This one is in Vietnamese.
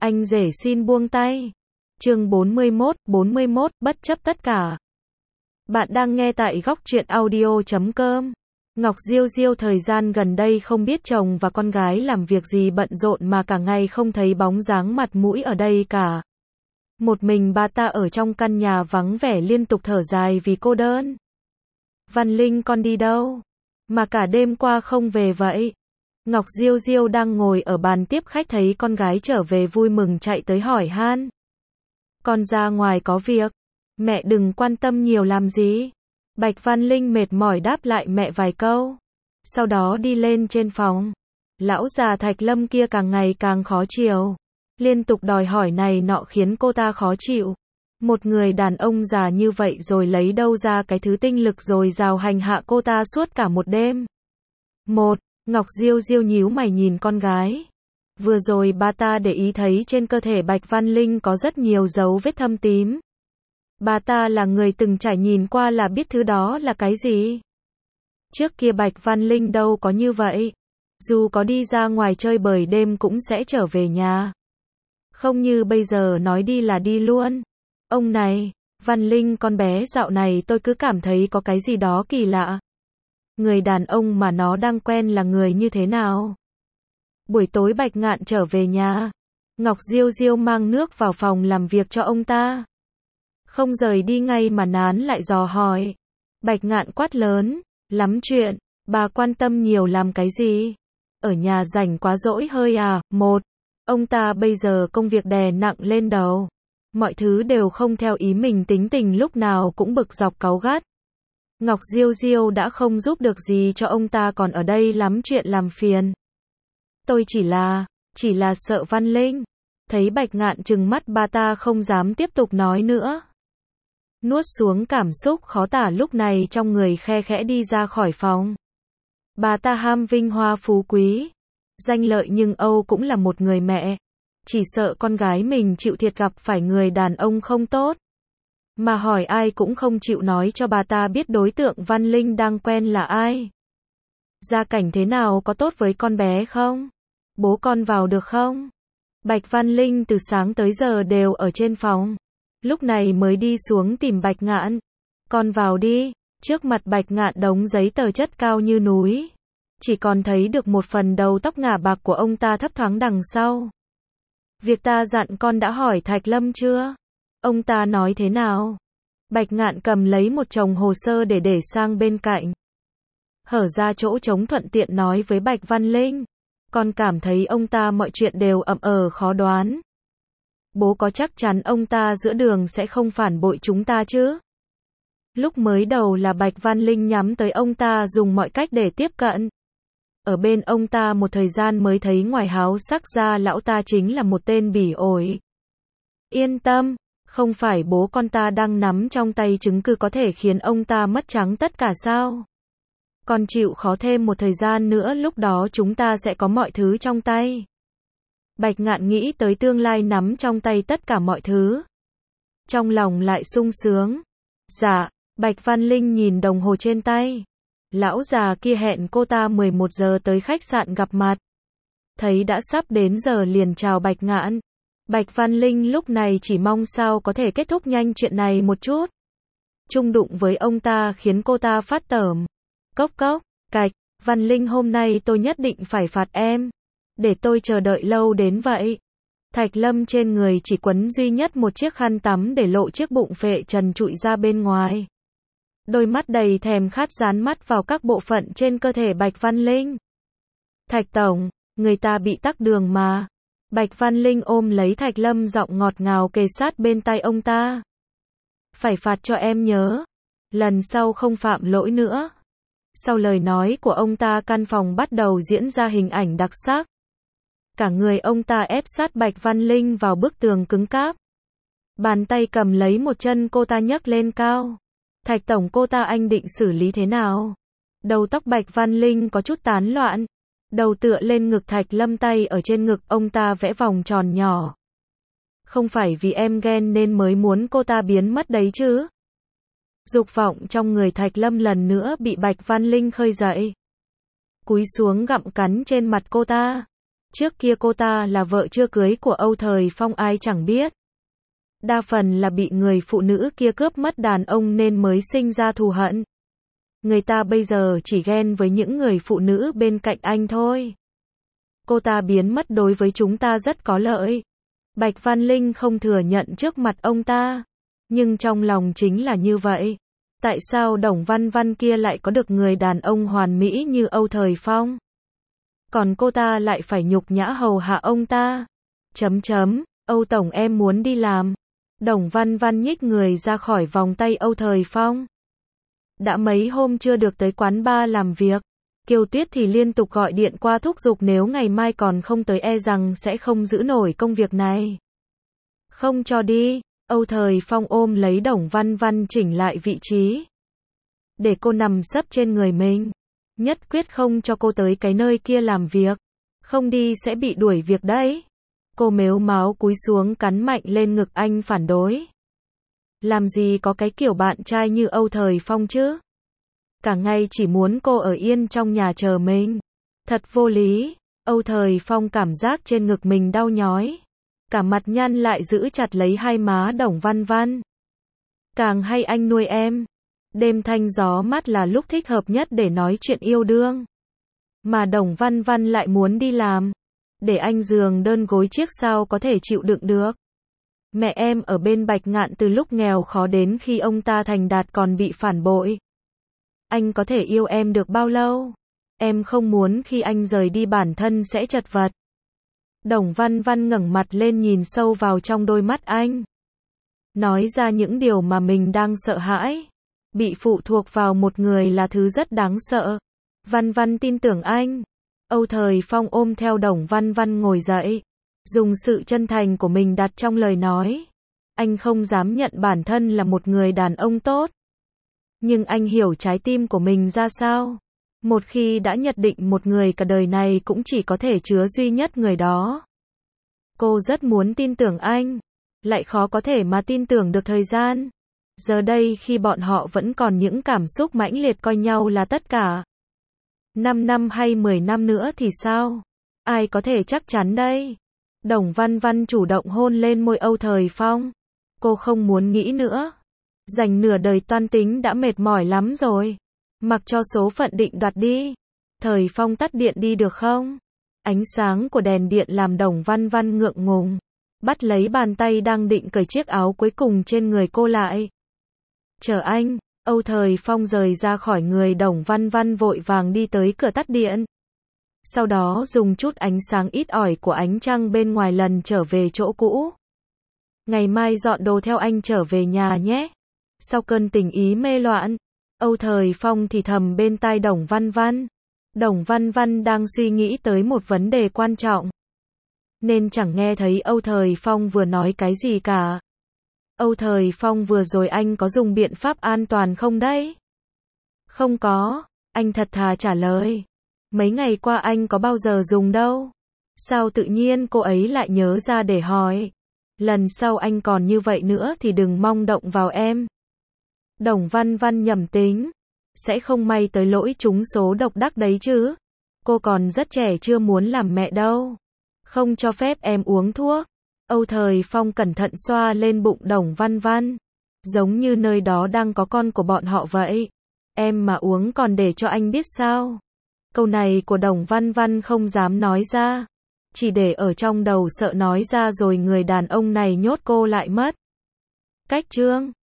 Anh rể xin buông tay. Chương 41, bất chấp tất cả. Bạn đang nghe tại góc truyện audio.com. Ngọc Diêu Diêu thời gian gần đây không biết chồng và con gái làm việc gì bận rộn mà cả ngày không thấy bóng dáng mặt mũi ở đây cả. Một mình bà ta ở trong căn nhà vắng vẻ liên tục thở dài vì cô đơn. Văn Linh con đi đâu? Mà cả đêm qua không về vậy? Ngọc Diêu Diêu đang ngồi ở bàn tiếp khách thấy con gái trở về vui mừng chạy tới hỏi han. Con ra ngoài có việc. Mẹ đừng quan tâm nhiều làm gì. Bạch Văn Linh mệt mỏi đáp lại mẹ vài câu. Sau đó đi lên trên phòng. Lão già Thạch Lâm kia càng ngày càng khó chịu. Liên tục đòi hỏi này nọ khiến cô ta khó chịu. Một người đàn ông già như vậy rồi lấy đâu ra cái thứ tinh lực dồi dào hành hạ cô ta suốt cả một đêm. Ngọc Diêu Diêu nhíu mày nhìn con gái. Vừa rồi bà ta để ý thấy trên cơ thể Bạch Văn Linh có rất nhiều dấu vết thâm tím. Bà ta là người từng trải nhìn qua là biết thứ đó là cái gì. Trước kia Bạch Văn Linh đâu có như vậy. Dù có đi ra ngoài chơi bời đêm cũng sẽ trở về nhà. Không như bây giờ nói đi là đi luôn. Ông này, Văn Linh con bé dạo này tôi cứ cảm thấy có cái gì đó kỳ lạ. Người đàn ông mà nó đang quen là người như thế nào? Buổi tối Bạch Ngạn trở về nhà. Ngọc Diêu Diêu mang nước vào phòng làm việc cho ông ta. Không rời đi ngay mà nán lại dò hỏi. Bạch Ngạn quát lớn, lắm chuyện, bà quan tâm nhiều làm cái gì? Ở nhà rảnh quá rỗi hơi à? Ông ta bây giờ công việc đè nặng lên đầu. Mọi thứ đều không theo ý mình, tính tình lúc nào cũng bực dọc cáu gắt. Ngọc Diêu Diêu đã không giúp được gì cho ông ta còn ở đây lắm chuyện làm phiền. Tôi chỉ là sợ Văn Linh. Thấy Bạch Ngạn trừng mắt bà ta không dám tiếp tục nói nữa. Nuốt xuống cảm xúc khó tả lúc này trong người khe khẽ đi ra khỏi phòng. Bà ta ham vinh hoa phú quý, danh lợi nhưng Âu cũng là một người mẹ. Chỉ sợ con gái mình chịu thiệt gặp phải người đàn ông không tốt. Mà hỏi ai cũng không chịu nói cho bà ta biết đối tượng Văn Linh đang quen là ai. Gia cảnh thế nào, có tốt với con bé không? Bố con vào được không? Bạch Văn Linh từ sáng tới giờ đều ở trên phòng. Lúc này mới đi xuống tìm Bạch Ngạn. Con vào đi. Trước mặt Bạch Ngạn đống giấy tờ chất cao như núi. Chỉ còn thấy được một phần đầu tóc ngả bạc của ông ta thấp thoáng đằng sau. Việc ta dặn con đã hỏi Thạch Lâm chưa? Ông ta nói thế nào? Bạch Ngạn cầm lấy một chồng hồ sơ để sang bên cạnh. Hở ra chỗ trống thuận tiện nói với Bạch Văn Linh. Con cảm thấy ông ta mọi chuyện đều ậm khó đoán. Bố có chắc chắn ông ta giữa đường sẽ không phản bội chúng ta chứ? Lúc mới đầu là Bạch Văn Linh nhắm tới ông ta dùng mọi cách để tiếp cận. Ở bên ông ta một thời gian mới thấy ngoài háo sắc ra lão ta chính là một tên bỉ ổi. Yên tâm, không phải bố con ta đang nắm trong tay chứng cứ có thể khiến ông ta mất trắng tất cả sao? Con chịu khó thêm một thời gian nữa, lúc đó chúng ta sẽ có mọi thứ trong tay. Bạch Ngạn nghĩ tới tương lai nắm trong tay tất cả mọi thứ. Trong lòng lại sung sướng. Dạ, Bạch Văn Linh nhìn đồng hồ trên tay. Lão già kia hẹn cô ta 11 giờ tới khách sạn gặp mặt. Thấy đã sắp đến giờ liền chào Bạch Ngạn. Bạch Văn Linh lúc này chỉ mong sao có thể kết thúc nhanh chuyện này một chút. Chung đụng với ông ta khiến cô ta phát tởm. Cốc cốc, cạch, Văn Linh hôm nay tôi nhất định phải phạt em. Để tôi chờ đợi lâu đến vậy. Thạch Lâm trên người chỉ quấn duy nhất một chiếc khăn tắm để lộ chiếc bụng phệ trần trụi ra bên ngoài. Đôi mắt đầy thèm khát dán mắt vào các bộ phận trên cơ thể Bạch Văn Linh. Thạch Tổng, người ta bị tắc đường mà. Bạch Văn Linh ôm lấy Thạch Lâm, giọng ngọt ngào kề sát bên tai ông ta. Phải phạt cho em nhớ. Lần sau không phạm lỗi nữa. Sau lời nói của ông ta, căn phòng bắt đầu diễn ra hình ảnh đặc sắc. Cả người ông ta ép sát Bạch Văn Linh vào bức tường cứng cáp. Bàn tay cầm lấy một chân cô ta nhấc lên cao. Thạch Tổng, cô ta anh định xử lý thế nào? Đầu tóc Bạch Văn Linh có chút tán loạn. Đầu tựa lên ngực Thạch Lâm, tay ở trên ngực ông ta vẽ vòng tròn nhỏ. Không phải vì em ghen nên mới muốn cô ta biến mất đấy chứ? Dục vọng trong người Thạch Lâm lần nữa bị Bạch Văn Linh khơi dậy. Cúi xuống gặm cắn trên mặt cô ta. Trước kia cô ta là vợ chưa cưới của Âu Thời Phong ai chẳng biết. Đa phần là bị người phụ nữ kia cướp mất đàn ông nên mới sinh ra thù hận. Người ta bây giờ chỉ ghen với những người phụ nữ bên cạnh anh thôi. Cô ta biến mất đối với chúng ta rất có lợi. Bạch Văn Linh không thừa nhận trước mặt ông ta. Nhưng trong lòng chính là như vậy. Tại sao Đồng Văn Văn kia lại có được người đàn ông hoàn mỹ như Âu Thời Phong? Còn cô ta lại phải nhục nhã hầu hạ ông ta. Âu Tổng em muốn đi làm. Đồng Văn Văn nhích người ra khỏi vòng tay Âu Thời Phong. Đã mấy hôm chưa được tới quán bar làm việc. Kiều Tuyết thì liên tục gọi điện qua thúc giục nếu ngày mai còn không tới e rằng sẽ không giữ nổi công việc này. Không cho đi. Âu Thời Phong ôm lấy Đồng Văn Văn chỉnh lại vị trí. Để cô nằm sấp trên người mình. Nhất quyết không cho cô tới cái nơi kia làm việc. Không đi sẽ bị đuổi việc đấy. Cô mếu máo cúi xuống cắn mạnh lên ngực anh phản đối. Làm gì có cái kiểu bạn trai như Âu Thời Phong chứ? Cả ngày chỉ muốn cô ở yên trong nhà chờ mình. Thật vô lý. Âu Thời Phong cảm giác trên ngực mình đau nhói. Cả mặt nhăn lại giữ chặt lấy hai má Đồng Văn Văn. Càng hay anh nuôi em. Đêm thanh gió mát là lúc thích hợp nhất để nói chuyện yêu đương. Mà Đồng Văn Văn lại muốn đi làm. Để anh giường đơn gối chiếc sao có thể chịu đựng được. Mẹ em ở bên Bạch Ngạn từ lúc nghèo khó đến khi ông ta thành đạt còn bị phản bội. Anh có thể yêu em được bao lâu? Em không muốn khi anh rời đi bản thân sẽ chật vật. Đồng Văn Văn ngẩng mặt lên nhìn sâu vào trong đôi mắt anh. Nói ra những điều mà mình đang sợ hãi. Bị phụ thuộc vào một người là thứ rất đáng sợ. Văn Văn tin tưởng anh. Âu Thời Phong ôm theo Đồng Văn Văn ngồi dậy. Dùng sự chân thành của mình đặt trong lời nói. Anh không dám nhận bản thân là một người đàn ông tốt. Nhưng anh hiểu trái tim của mình ra sao. Một khi đã nhận định một người cả đời này cũng chỉ có thể chứa duy nhất người đó. Cô rất muốn tin tưởng anh. Lại khó có thể mà tin tưởng được thời gian. Giờ đây khi bọn họ vẫn còn những cảm xúc mãnh liệt coi nhau là tất cả. 5 năm hay 10 năm nữa thì sao? Ai có thể chắc chắn đây? Đồng Văn Văn chủ động hôn lên môi Âu Thời Phong. Cô không muốn nghĩ nữa. Dành nửa đời toan tính đã mệt mỏi lắm rồi. Mặc cho số phận định đoạt đi. Thời Phong tắt điện đi được không? Ánh sáng của đèn điện làm Đồng Văn Văn ngượng ngùng. Bắt lấy bàn tay đang định cởi chiếc áo cuối cùng trên người cô lại. Chờ anh. Âu Thời Phong rời ra khỏi người Đồng Văn Văn vội vàng đi tới cửa tắt điện. Sau đó dùng chút ánh sáng ít ỏi của ánh trăng bên ngoài lần trở về chỗ cũ. Ngày mai dọn đồ theo anh trở về nhà nhé. Sau cơn tình ý mê loạn, Âu Thời Phong thì thầm bên tai Đồng Văn Văn. Đồng Văn Văn đang suy nghĩ tới một vấn đề quan trọng. Nên chẳng nghe thấy Âu Thời Phong vừa nói cái gì cả. Âu Thời Phong vừa rồi anh có dùng biện pháp an toàn không đấy? Không có, anh thật thà trả lời. Mấy ngày qua anh có bao giờ dùng đâu. Sao tự nhiên cô ấy lại nhớ ra để hỏi. Lần sau anh còn như vậy nữa thì đừng mong động vào em. Đồng Văn Văn nhầm tính. Sẽ không may tới lỗi trúng số độc đắc đấy chứ. Cô còn rất trẻ chưa muốn làm mẹ đâu. Không cho phép em uống thuốc. Âu Thời Phong cẩn thận xoa lên bụng Đồng Văn Văn. Giống như nơi đó đang có con của bọn họ vậy. Em mà uống còn để cho anh biết sao? Câu này của Đồng Văn Văn không dám nói ra. Chỉ để ở trong đầu sợ nói ra rồi người đàn ông này nhốt cô lại mất. Cách chương